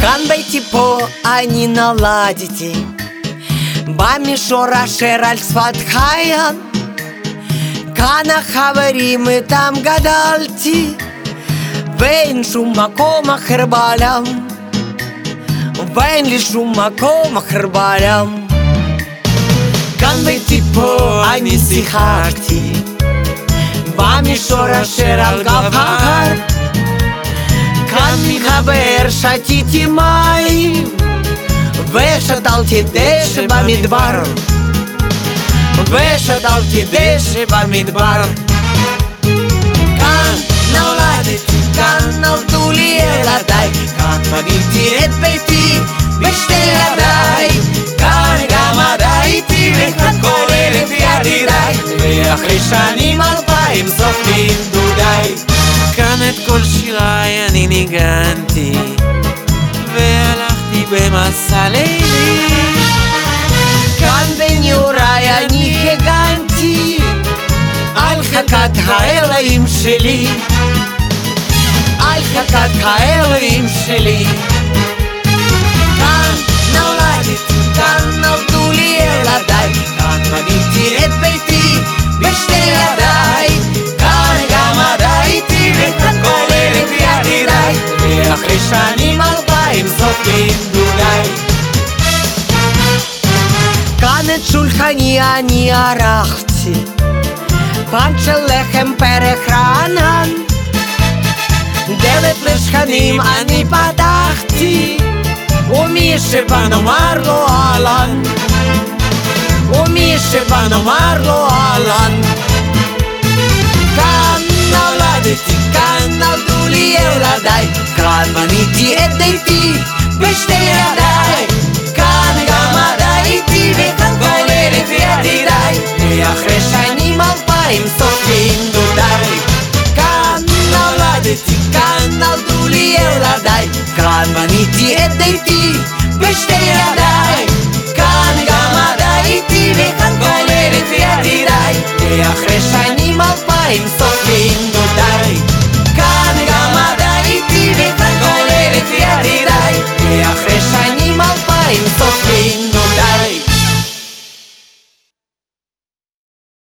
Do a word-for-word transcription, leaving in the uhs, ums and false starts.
כאן ביתי פה אני נולדתי, במישור אשר על שפת חיל. כאן החברים איתם גדלתי, ואין שום מקום אחר בעולם, ואין לי שום מקום אחר בעולם. כאן ביתי פה אני שיחקתי, במישור אשר על גב ההר. כאן מחבר שתיתי מים, ושתלתי דשא במדבר, ושתלתי דשא במדבר. כאן נולדתי, כאן נולדו לי ילדיי, כאן בניתי את ביתי בשתי ידיי. כאן גם עדיתי וכאן כל אלף ידידיי, ואחרי שנים אלפיים סופרים דודיי. כאן את כל שיריי אני ניגנתי, והלכתי במסע לילי. כאן בנעוריי אני הגנתי על חכת האלוהים שלי, על חכת האלוהים שלי. כאן נולדתי, כאן נולדו לי ילדיי, כאן בניתי את ביתי בשתי ידיי. כאן גם עדיתי וכאן כל אלף ידידיי, ואחרי שנים אלפיים סופרים דודיי. כאן את שולחני אני ערכתי, פן של לחם פרח רענן. דלת לשכנים אני פתחתי, ומי שבא נאמר לו אהלן, ומי שבא נאמר לו אהלן. כאן נולדתי, כאן נולדו לי ילדיי, כאן בניתי את ביתי בשתי ידיי. כאן גם עדיתי וכאן כל אלף ידידיי, ואחרי שנים אלפיים סופרים דודיי. כאן נולדתי, כאן נולדו לי ילדיי, כאן בניתי את ביתי בשתי ידיי. כאן גם עדיתי וכאן כל אלף ידידיי, ואחרי שנים אלפיים